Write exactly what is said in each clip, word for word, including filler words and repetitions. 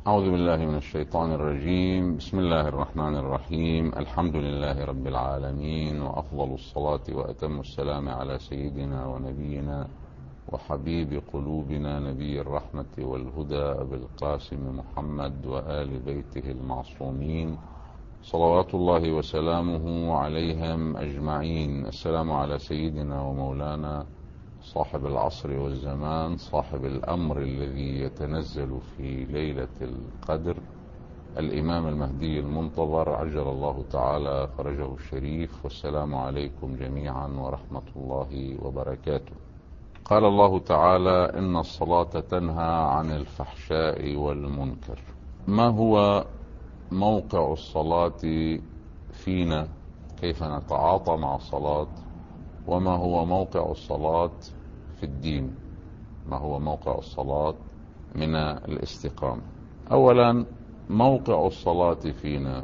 أعوذ بالله من الشيطان الرجيم. بسم الله الرحمن الرحيم. الحمد لله رب العالمين، وأفضل الصلاة وأتم السلام على سيدنا ونبينا وحبيب قلوبنا نبي الرحمة والهدى أبي القاسم محمد وآل بيته المعصومين صلوات الله وسلامه عليهم أجمعين. السلام على سيدنا ومولانا صاحب العصر والزمان، صاحب الأمر الذي يتنزل في ليلة القدر، الإمام المهدي المنتظر عجل الله تعالى فرجه الشريف. والسلام عليكم جميعا ورحمة الله وبركاته. قال الله تعالى: إن الصلاة تنهى عن الفحشاء والمنكر. ما هو موقع الصلاة فينا؟ كيف نتعاطى مع الصلاة؟ وما هو موقع الصلاة في الدين؟ ما هو موقع الصلاة من الاستقامة؟ أولا، موقع الصلاة فينا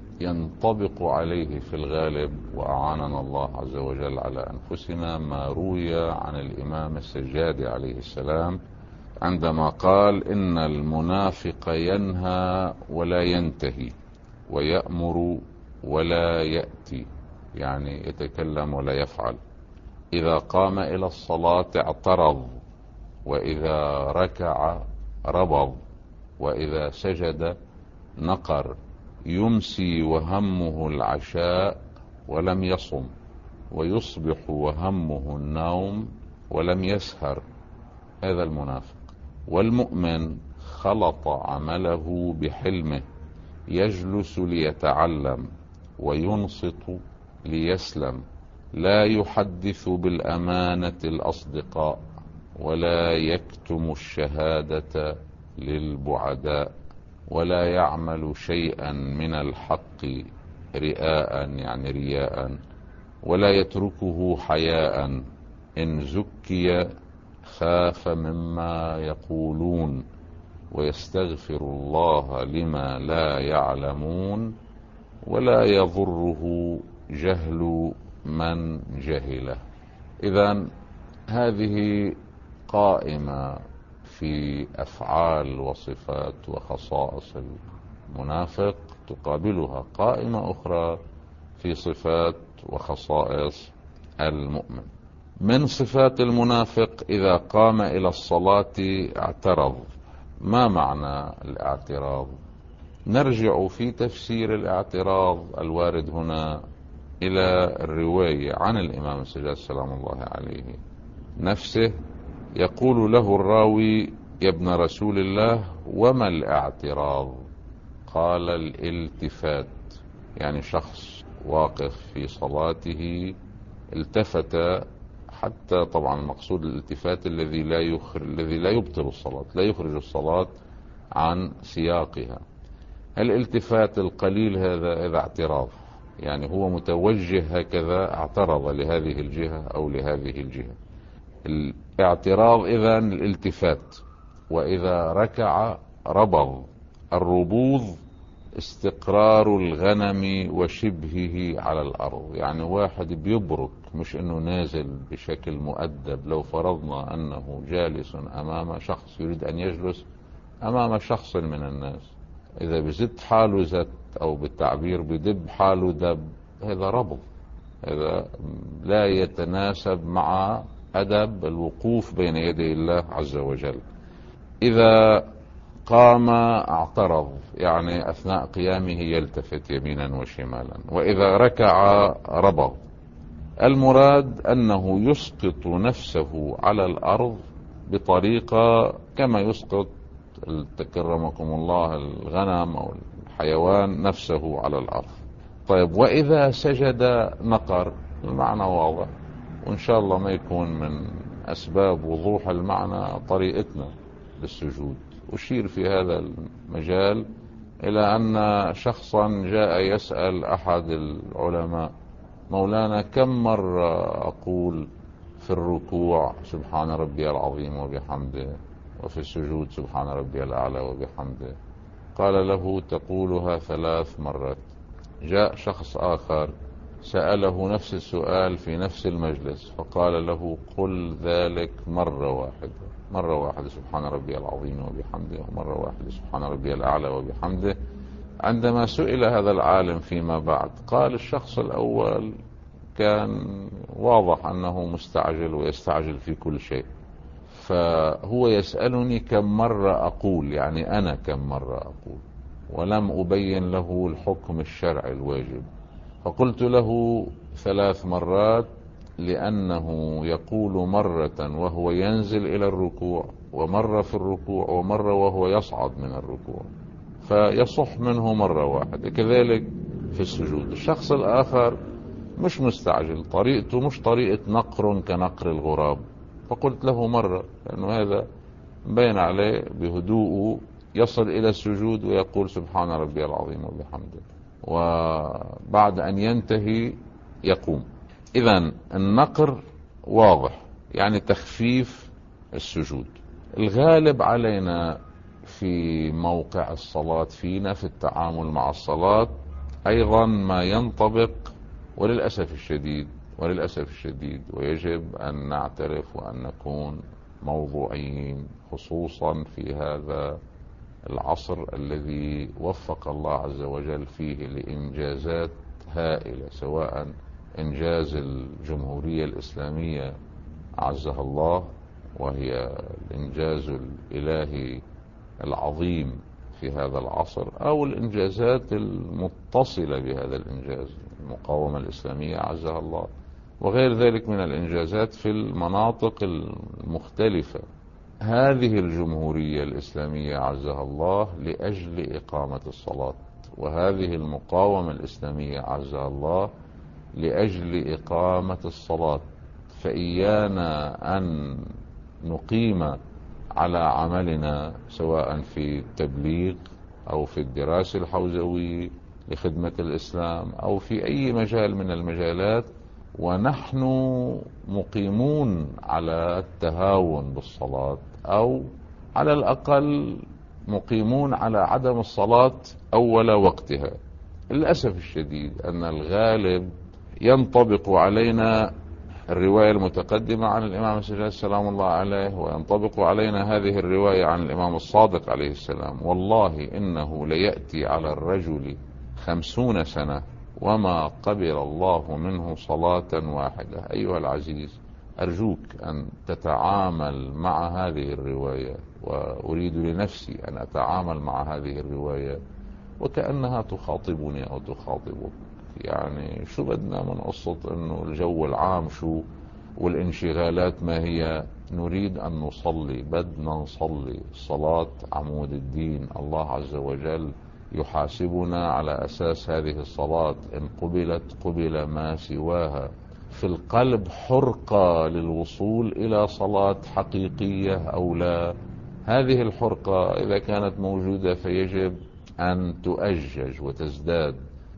ينطبق عليه في الغالب، وأعاننا الله عز وجل على أنفسنا، ما روي عن الإمام السجادي عليه السلام عندما قال: إن المنافق ينهى ولا ينتهي، ويأمر ولا يأتي، يعني يتكلم ولا يفعل. إذا قام إلى الصلاة اعترض، وإذا ركع ربض، وإذا سجد نقر، يمسي وهمه العشاء ولم يصم، ويصبح وهمه النوم ولم يسهر. هذا المنافق. والمؤمن خلط عمله بحلمه، يجلس ليتعلم وينصت ليسلم، لا يحدث بالأمانة الأصدقاء، ولا يكتم الشهادة للبعداء، ولا يعمل شيئا من الحق رئاء، يعني رياء، ولا يتركه حياء. إن زكي خاف مما يقولون، ويستغفر الله لما لا يعلمون، ولا يضره جهل من جهله. إذن هذه قائمة في أفعال وصفات وخصائص المنافق، تقابلها قائمة أخرى في صفات وخصائص المؤمن. من صفات المنافق: إذا قام إلى الصلاة اعترض. ما معنى الاعتراض؟ نرجع في تفسير الاعتراض الوارد هنا إلى الرواية عن الإمام السجاد سلام الله عليه نفسه. يقول له الراوي: يا ابن رسول الله، وما الاعتراض؟ قال: الالتفات. يعني شخص واقف في صلاته التفت، حتى طبعا المقصود الالتفات الذي لا يخرج الذي لا يبطل الصلاة، لا يخرج الصلاة عن سياقها. الالتفات القليل هذا إذا اعتراض، يعني هو متوجه هكذا، اعترض لهذه الجهة أو لهذه الجهة. الاعتراض إذن الالتفات. وإذا ركع ربض. الربوض استقرار الغنم وشبهه على الأرض، يعني واحد بيبرك، مش انه نازل بشكل مؤدب. لو فرضنا انه جالس امام شخص يريد ان يجلس امام شخص من الناس، اذا بزد حاله زت، او بالتعبير بدب حاله دب، هذا ربض، هذا لا يتناسب مع أدب الوقوف بين يدي الله عز وجل. إذا قام اعترض، يعني أثناء قيامه يلتفت يمينا وشمالا. وإذا ركع ربض. المراد أنه يسقط نفسه على الأرض بطريقة كما يسقط تكرمكم الله الغنم أو الحيوان نفسه على الأرض. طيب، وإذا سجد نقر. المعنى واضح، وإن شاء الله ما يكون من أسباب وضوح المعنى طريقتنا بالسجود. أشير في هذا المجال إلى أن شخصا جاء يسأل أحد العلماء: مولانا، كم مرة أقول في الركوع سبحان ربي العظيم وبحمده، وفي السجود سبحان ربي الأعلى وبحمده؟ قال له: تقولها ثلاث مرات. جاء شخص آخر سأله نفس السؤال في نفس المجلس فقال له قل ذلك مرة واحدة، مرة واحدة سبحان ربي العظيم وبحمده، ومرة واحدة سبحان ربي الأعلى وبحمده. عندما سئل هذا العالم فيما بعد قال الشخص الأول كان واضح أنه مستعجل ويستعجل في كل شيء، فهو يسألني كم مرة أقول، يعني أنا كم مرة أقول، ولم أبين له الحكم الشرعي الواجب. فقلت له ثلاث مرات، لأنه يقول مرة وهو ينزل إلى الركوع، ومرة في الركوع، ومرة وهو يصعد من الركوع، فيصح منه مرة واحدة. كذلك في السجود. الشخص الآخر مش مستعجل، طريقته مش طريقة نقر كنقر الغراب، فقلت له مرة، لأنه هذا بين عليه بهدوءه يصل إلى السجود ويقول سبحان ربي العظيم وبحمده، وبعد أن ينتهي يقوم. إذن النقر واضح، يعني تخفيف السجود. الغالب علينا في موقع الصلاة فينا في التعامل مع الصلاة أيضا ما ينطبق، وللأسف الشديد وللأسف الشديد ويجب أن نعترف وأن نكون موضوعيين، خصوصا في هذا العصر الذي وفق الله عز وجل فيه لإنجازات هائلة، سواء إنجاز الجمهورية الإسلامية عزها الله، وهي الإنجاز الإلهي العظيم في هذا العصر، أو الإنجازات المتصلة بهذا الإنجاز، المقاومة الإسلامية عزها الله، وغير ذلك من الإنجازات في المناطق المختلفة. هذه الجمهورية الإسلامية عزها الله لأجل إقامة الصلاة، وهذه المقاومة الإسلامية عزها الله لأجل إقامة الصلاة. فإيانا أن نقيم على عملنا سواء في التبليغ أو في الدراسة الحوزوية لخدمة الإسلام أو في أي مجال من المجالات ونحن مقيمون على التهاون بالصلاة، أو على الأقل مقيمون على عدم الصلاة أول وقتها. للأسف الشديد أن الغالب ينطبق علينا الرواية المتقدمة عن الإمام السجاد سلام الله عليه، وينطبق علينا هذه الرواية عن الإمام الصادق عليه السلام: والله إنه ليأتي على الرجل خمسون سنة وما قبل الله منه صلاة واحدة. أيها العزيز، أرجوك أن تتعامل مع هذه الرواية، وأريد لنفسي أن أتعامل مع هذه الرواية وكأنها تخاطبني أو تخاطبك. يعني شو بدنا من قصة أنه الجو العام شو والانشغالات ما هي؟ نريد أن نصلي، بدنا نصلي. الصلاة عمود الدين، الله عز وجل يحاسبنا على أساس هذه الصلاة، إن قبلت قبل ما سواها. في القلب حرقة للوصول إلى صلاة حقيقية أو لا؟ هذه الحرقة إذا كانت موجودة فيجب أن تؤجج وتزداد،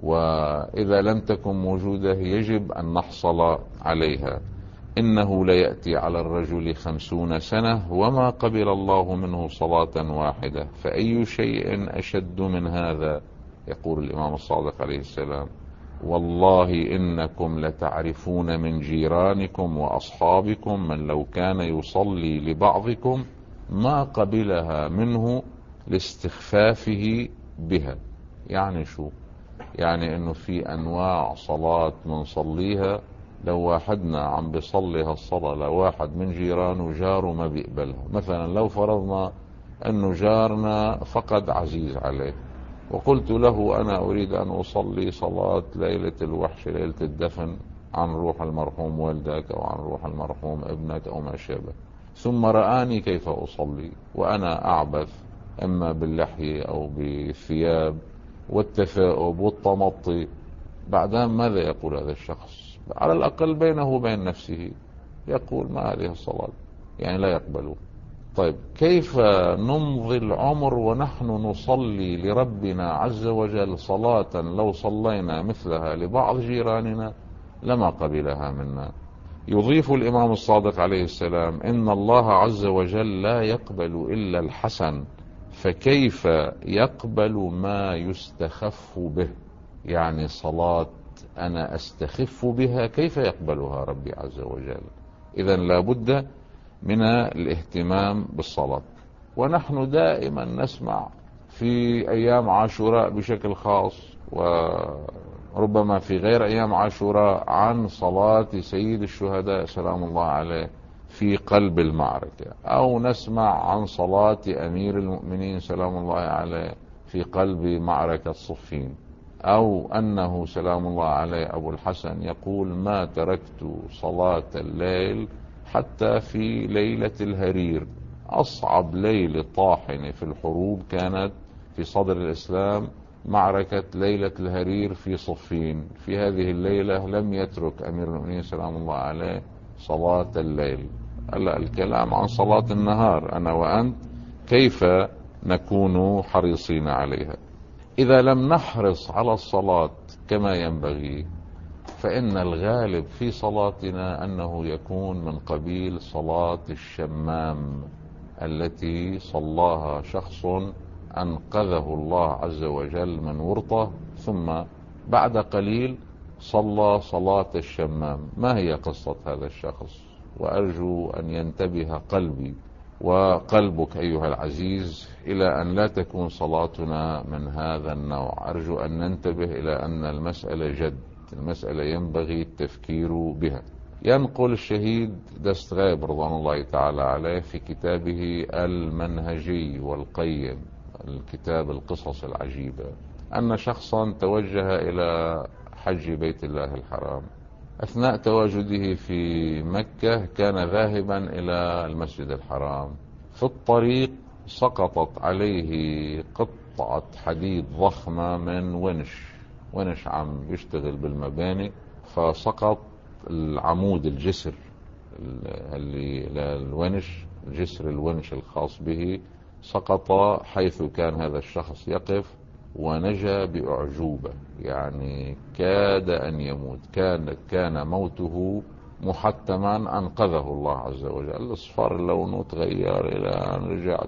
وإذا لم تكن موجودة يجب أن نحصل عليها. إنه ليأتي على الرجل خمسون سنة وما قبل الله منه صلاة واحدة، فأي شيء أشد من هذا؟ يقول الإمام الصادق عليه السلام: والله إنكم لتعرفون من جيرانكم وأصحابكم من لو كان يصلي لبعضكم ما قبلها منه لاستخفافه بها. يعني شو؟ يعني انه في انواع صلاة منصليها لو واحدنا عم بيصلي هالصلاة لواحد من جيرانه جاره ما بيقبلها. مثلا لو فرضنا انه جارنا فقد عزيز عليه وقلت له انا اريد ان اصلي صلاة ليلة الوحش، ليلة الدفن، عن روح المرحوم والدك او عن روح المرحوم ابنك او ما شابه، ثم رآني كيف اصلي وانا اعبث اما باللحية او بالثياب والتثاؤب والتمطي، بعدين ماذا يقول هذا الشخص؟ على الأقل بينه وبين نفسه يقول ما هذه الصلاة، يعني لا يقبله. طيب كيف نمضي العمر ونحن نصلي لربنا عز وجل صلاة لو صلينا مثلها لبعض جيراننا لما قبلها منا؟ يضيف الإمام الصادق عليه السلام: إن الله عز وجل لا يقبل إلا الحسن، فكيف يقبل ما يستخف به؟ يعني صلاة أنا أستخف بها كيف يقبلها ربي عز وجل؟ إذا لابد من الاهتمام بالصلاة. ونحن دائما نسمع في أيام عاشوراء بشكل خاص، وربما في غير أيام عاشوراء، عن صلاة سيد الشهداء سلام الله عليه في قلب المعركة، أو نسمع عن صلاة أمير المؤمنين سلام الله عليه في قلب معركة صفين، أو أنه سلام الله عليه أبو الحسن يقول: ما تركت صلاة الليل حتى في ليلة الهرير. أصعب ليلة طاحنة في الحروب كانت في صدر الإسلام معركة ليلة الهرير في صفين. في هذه الليلة لم يترك أمير المؤمنين سلام الله عليه صلاة الليل. هلا الكلام عن صلاة النهار، أنا وأنت كيف نكون حريصين عليها؟ إذا لم نحرص على الصلاة كما ينبغي، فإن الغالب في صلاتنا أنه يكون من قبيل صلاة الشمام التي صلاها شخص أنقذه الله عز وجل من ورطة، ثم بعد قليل صلى صلاة الشمام. ما هي قصة هذا الشخص؟ وأرجو أن ينتبه قلبي وقلبك أيها العزيز إلى أن لا تكون صلاتنا من هذا النوع. أرجو أن ننتبه إلى أن المسألة جد، المسألة ينبغي التفكير بها. ينقل الشهيد دستغيب رضوان الله تعالى عليه في كتابه المنهجي والقيم، الكتاب القصص العجيبة، أن شخصا توجه إلى حج بيت الله الحرام. أثناء تواجده في مكة كان ذاهبا إلى المسجد الحرام. في الطريق سقطت عليه قطعة حديد ضخمة من ونش ونش عم يشتغل بالمباني، فسقط العمود الجسر اللي للونش، جسر الونش الخاص به، سقط حيث كان هذا الشخص يقف، ونجا بأعجوبة. يعني كاد أن يموت، كان كان موته محتما، أنقذه الله عز وجل. اصفر لونه، تغير إلى أن رجع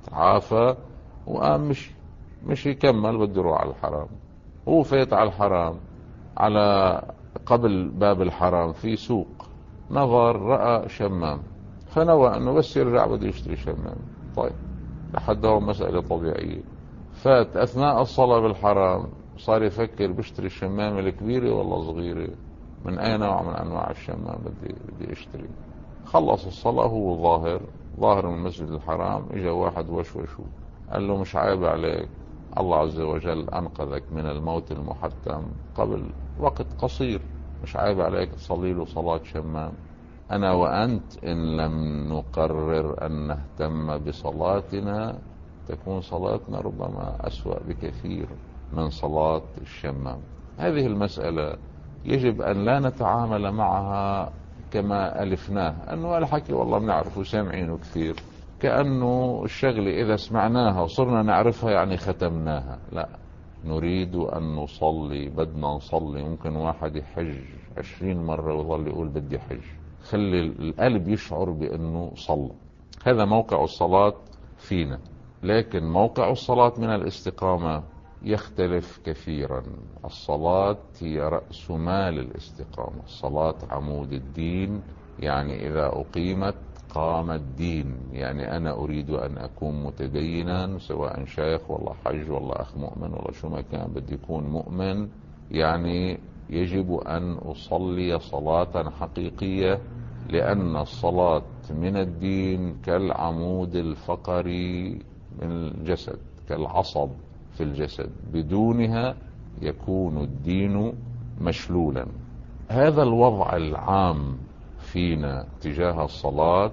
عافى وقام مش مش يكمل، بده يروح على الحرام. هو فات على الحرام، على قبل باب الحرام في سوق، نظر رأى شمام، فنوى أنه بس يرجع بده يشتري شمام. طيب لحد هو مسألة طبيعية. فات أثناء الصلاة بالحرام صار يفكر: بشتري الشمامة الكبيرة ولا صغيرة؟ من أي نوع من أنواع الشمام بدي بدي اشتري؟ خلص الصلاة هو ظاهر ظاهر من المسجد الحرام. اجا واحد وشوشه قال له: مش عيب عليك؟ الله عز وجل أنقذك من الموت المحتم قبل وقت قصير، مش عيب عليك تصلي له صلاة شمام؟ أنا وأنت إن لم نقرر أن نهتم بصلاتنا تكون صلاتنا ربما أسوأ بكثير من صلاة الشمام. هذه المسألة يجب أن لا نتعامل معها كما ألفناه، أنه الحكي والله بنعرفه سامعينه كثير، كأنه الشغلة إذا سمعناها وصرنا نعرفها يعني ختمناها. لا، نريد أن نصلي، بدنا نصلي. ممكن واحد يحج عشرين مرة ويظل يقول بدي حج. خلي القلب يشعر بأنه صلى. هذا موقع الصلاة فينا. لكن موقع الصلاة من الاستقامة يختلف كثيرا. الصلاة هي رأس مال الاستقامة. الصلاة عمود الدين، يعني إذا أقيمت قام الدين. يعني أنا أريد أن أكون متدينا، سواء شيخ والله حج والله أخ مؤمن والله شو ما كان، بدي يكون مؤمن. يعني يجب أن أصلي صلاة حقيقية، لأن الصلاة من الدين كالعمود الفقري من الجسد، كالعصب في الجسد، بدونها يكون الدين مشلولا. هذا الوضع العام فينا تجاه الصلاة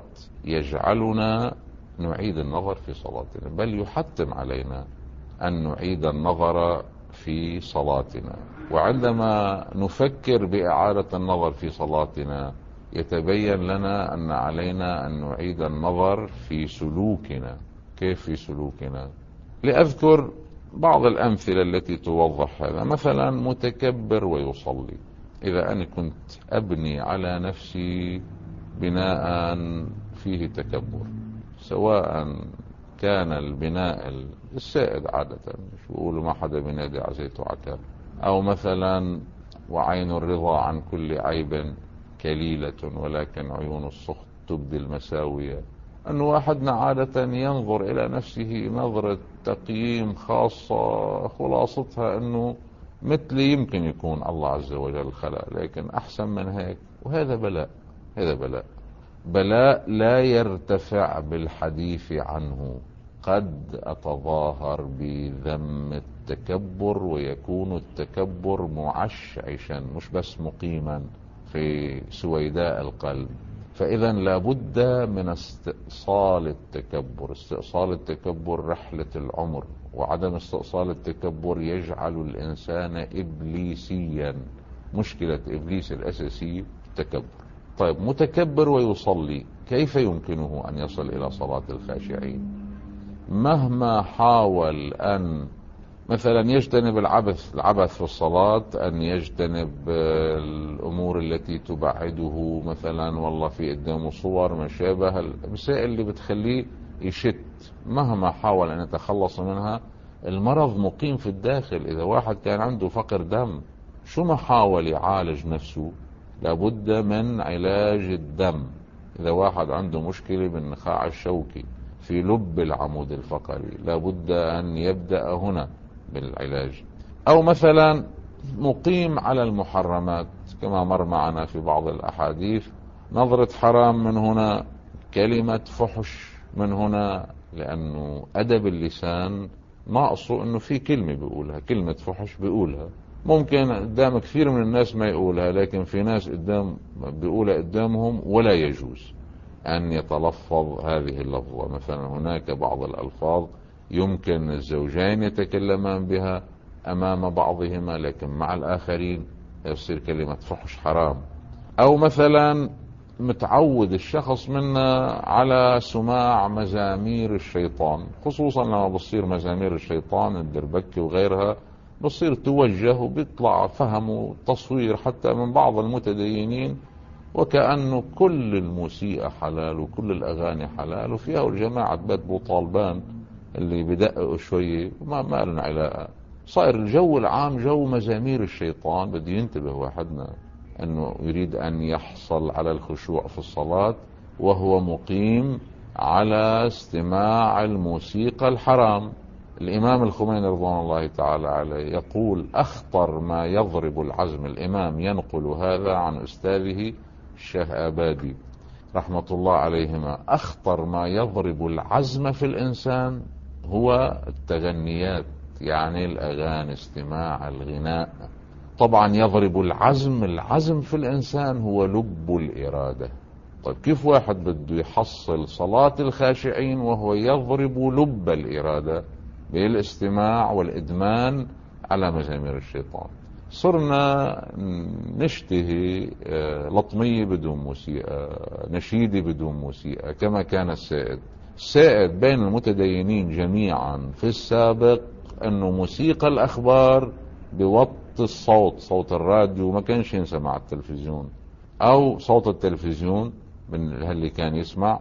يجعلنا نعيد النظر في صلاتنا، بل يحتم علينا أن نعيد النظر في صلاتنا. وعندما نفكر بإعادة النظر في صلاتنا يتبين لنا أن علينا أن نعيد النظر في سلوكنا. كيف في سلوكنا؟ لأذكر بعض الأمثلة التي توضح هذا. مثلا متكبر ويصلي. إذا أنا كنت أبني على نفسي بناء فيه تكبر، سواء كان البناء السائد عادة، مش بيقولوا ما حدا بينادي عزيته عكا، أو مثلا وعين الرضا عن كل عيب كليلة، ولكن عيون السخط تبدي المساوية. أن واحدنا عادة ينظر إلى نفسه نظرة تقييم خاصة خلاصتها أنه مثلي يمكن يكون الله عز وجل خلق، لكن أحسن من هيك. وهذا بلاء، هذا بلاء بلاء لا يرتفع بالحديث عنه. قد أتظاهر بذم التكبر، ويكون التكبر معشعشا مش بس مقيما في سويداء القلب. فإذا لابد من استئصال التكبر. استئصال التكبر رحلة العمر، وعدم استئصال التكبر يجعل الإنسان إبليسيا. مشكلة إبليس الأساسية التكبر. طيب، متكبر ويصلي، كيف يمكنه أن يصل إلى صلاة الخاشعين؟ مهما حاول أن مثلا يجتنب العبث العبث في الصلاة، أن يجتنب الأمور التي تبعده، مثلا والله في قدامه صور ما شابه المسائل اللي بتخليه يشت، مهما حاول أن يتخلص منها المرض مقيم في الداخل. إذا واحد كان عنده فقر دم، شو ما حاول يعالج نفسه لابد من علاج الدم. إذا واحد عنده مشكلة بالنخاع الشوكي في لب العمود الفقري، لابد أن يبدأ هنا بالعلاج. أو مثلا مقيم على المحرمات كما مر معنا في بعض الأحاديث، نظرة حرام من هنا، كلمة فحش من هنا، لأنه أدب اللسان ناقصه أنه في كلمة بيقولها، كلمة فحش بيقولها. ممكن قدام كثير من الناس ما يقولها، لكن في ناس قدام بيقولها قدامهم ولا يجوز أن يتلفظ هذه اللفظة. مثلا هناك بعض الألفاظ يمكن الزوجين يتكلمان بها أمام بعضهما، لكن مع الآخرين يصير كلمة فحش حرام. أو مثلا متعود الشخص منا على سماع مزامير الشيطان، خصوصا لما بصير مزامير الشيطان الدربكة وغيرها بصير توجه وبيطلع فهم تصوير حتى من بعض المتدينين، وكأنه كل الموسيقى حلال وكل الأغاني حلال. وفيها الجماعة بيت بو طالبان اللي بدققوا شوية وما ما لنا علاقة. صاير الجو العام جو مزامير الشيطان. بده ينتبه واحدنا أنه يريد أن يحصل على الخشوع في الصلاة وهو مقيم على استماع الموسيقى الحرام. الإمام الخميني رضوان الله تعالى عليه يقول: أخطر ما يضرب العزم، الإمام ينقل هذا عن أستاذه الشيخ آبادي رحمة الله عليهما، أخطر ما يضرب العزم في الإنسان هو التغنيات، يعني الأغاني، استماع الغناء. طبعا يضرب العزم، العزم في الإنسان هو لب الإرادة. طيب كيف واحد بده يحصل صلاة الخاشعين وهو يضرب لب الإرادة؟ بالاستماع والإدمان على مزامير الشيطان. صرنا نشتهي لطمية بدون موسيقى، نشيدة بدون موسيقى كما كان السائد. السائد بين المتدينين جميعا في السابق أنه موسيقى الأخبار بوطي الصوت، صوت الراديو ما كانش ينسمع على التلفزيون، أو صوت التلفزيون من اللي كان يسمع.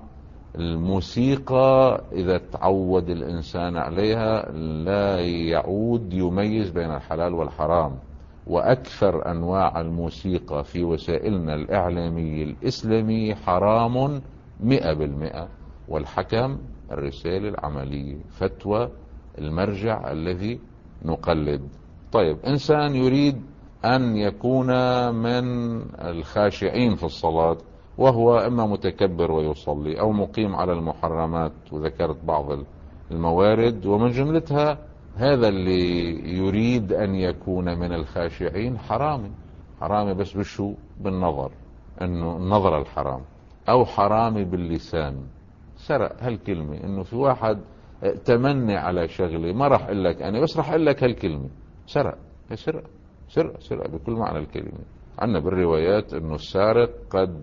الموسيقى إذا تعود الإنسان عليها لا يعود يميز بين الحلال والحرام. وأكثر أنواع الموسيقى في وسائلنا الإعلامية الإسلامية حرام مئة بالمئة، والحكم الرسالة العملية، فتوى المرجع الذي نقلد. طيب، إنسان يريد أن يكون من الخاشعين في الصلاة وهو إما متكبر ويصلي أو مقيم على المحرمات، وذكرت بعض الموارد ومن جملتها هذا اللي يريد أن يكون من الخاشعين حرامي. حرامي بس بشو؟ بالنظر، إنه النظر الحرام، أو حرامي باللسان. سرق هالكلمة، إنه في واحد تمني على شغلة ما راح أقول لك أنا، بس راح أقول لك هالكلمة، سرق. سرق سرق سرق بكل معنى الكلمة. عندنا بالروايات انه السارق قد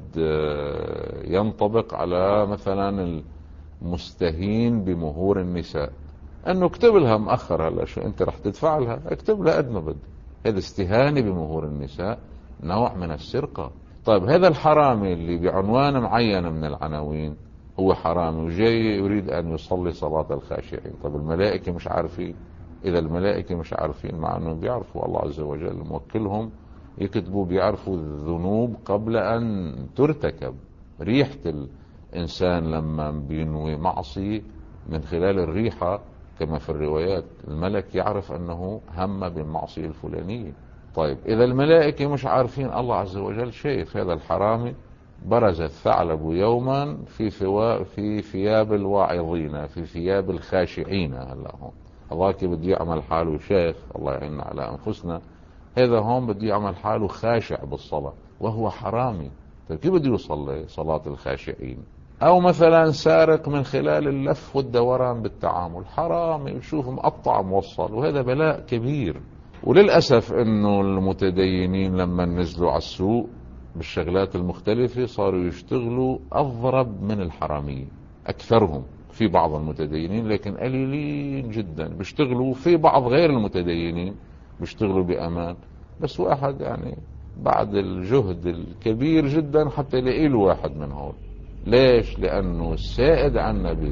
ينطبق على مثلا المستهين بمهور النساء، انه اكتب لها مؤخر، هلا شو انت رح تدفع لها، اكتب لها قد ما بدك. هذا استهانة بمهور النساء، نوع من السرقة. طيب، هذا الحرامي اللي بعنوان معين من العناوين هو حرامي وجاي يريد ان يصلي صلاة الخاشعين. طيب الملائكة مش عارفين؟ اذا الملائكة مش عارفين، مع انه بيعرفوا الله عز وجل موكلهم يكتبوا بيعرفوا الذنوب قبل أن ترتكب. ريحة الإنسان لما بينوي معصية من خلال الريحة كما في الروايات الملك يعرف أنه هم بالمعصية الفلانية. طيب إذا الملائكة مش عارفين، الله عز وجل شايف هذا الحرامي برز الثعلب يوما في ثوا في ثياب الواعظين في ثياب الخاشعين. هلا هون هذاك بده يعمل حاله شيخ، الله يعيننا على أنفسنا، هذا هون بده يعمل حاله خاشع بالصلاة وهو حرامي. طيب كيف بده يصلي صلاة الخاشعين؟ أو مثلا سارق من خلال اللف والدوران بالتعامل، حرامي يشوف مقطع موصل، وهذا بلاء كبير. وللأسف أنه المتدينين لما نزلوا على السوق بالشغلات المختلفة صاروا يشتغلوا أضرب من الحرامية. أكثرهم في بعض المتدينين، لكن قليلين جدا بيشتغلوا. في بعض غير المتدينين بيشتغلوا بأمان، بس واحد يعني بعد الجهد الكبير جدا حتى يلاقي له واحد من هول. ليش؟ لأنه السائد عنا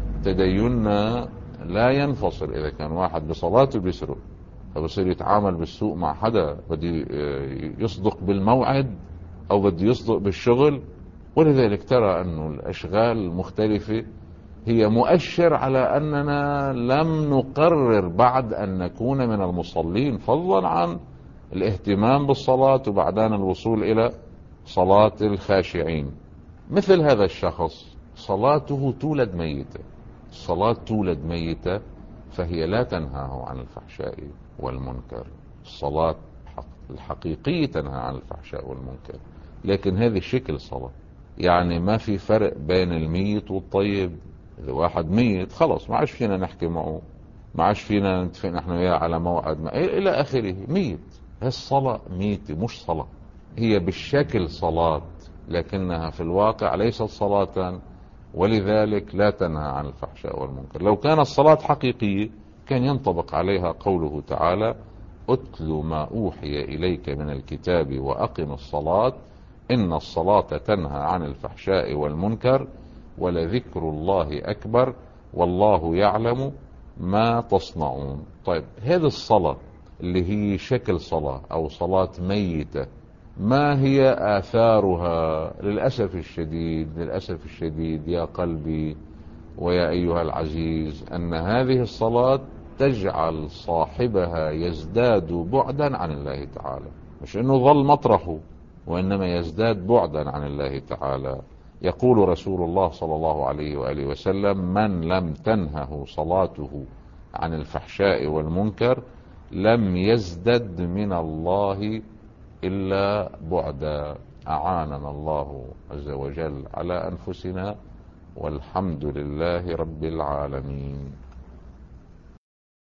بتديننا لا ينفصل. إذا كان واحد بصلاته بيسرق فبصير يتعامل بالسوق مع حدا بده يصدق بالموعد أو بده يصدق بالشغل. ولذلك ترى أنه الأشغال المختلفة هي مؤشر على أننا لم نقرر بعد أن نكون من المصلين، فضلا عن الاهتمام بالصلاة وبعدين الوصول إلى صلاة الخاشعين. مثل هذا الشخص صلاته تولد ميتة. الصلاة تولد ميتة، فهي لا تنهاه عن الفحشاء والمنكر. الصلاة الحقيقية تنهى عن الفحشاء والمنكر، لكن هذه شكل صلاة. يعني ما في فرق بين الميت والطيب. إذا واحد ميت خلص ما عاش فينا نحكي معه، ما عاش فينا نتفق نحن وياه على موعد ما إلى آخره. ميت. الصلاة ميتة مش صلاة. هي بالشكل صلاة لكنها في الواقع ليست صلاة، ولذلك لا تنهى عن الفحشاء والمنكر. لو كانت الصلاة حقيقية كان ينطبق عليها قوله تعالى: أتل ما أوحي إليك من الكتاب وأقم الصلاة إن الصلاة تنهى عن الفحشاء والمنكر ولذكر الله أكبر والله يعلم ما تصنعون. طيب هذه الصلاة اللي هي شكل صلاة أو صلاة ميتة، ما هي آثارها؟ للأسف الشديد للأسف الشديد يا قلبي ويا أيها العزيز، أن هذه الصلاة تجعل صاحبها يزداد بعدا عن الله تعالى. مش أنه ظل مطرحه، وإنما يزداد بعدا عن الله تعالى. يقول رسول الله صلى الله عليه وآله وسلم: من لم تنهه صلاته عن الفحشاء والمنكر لم يزدد من الله إلا بعدا. أعاننا الله عز وجل على أنفسنا، والحمد لله رب العالمين.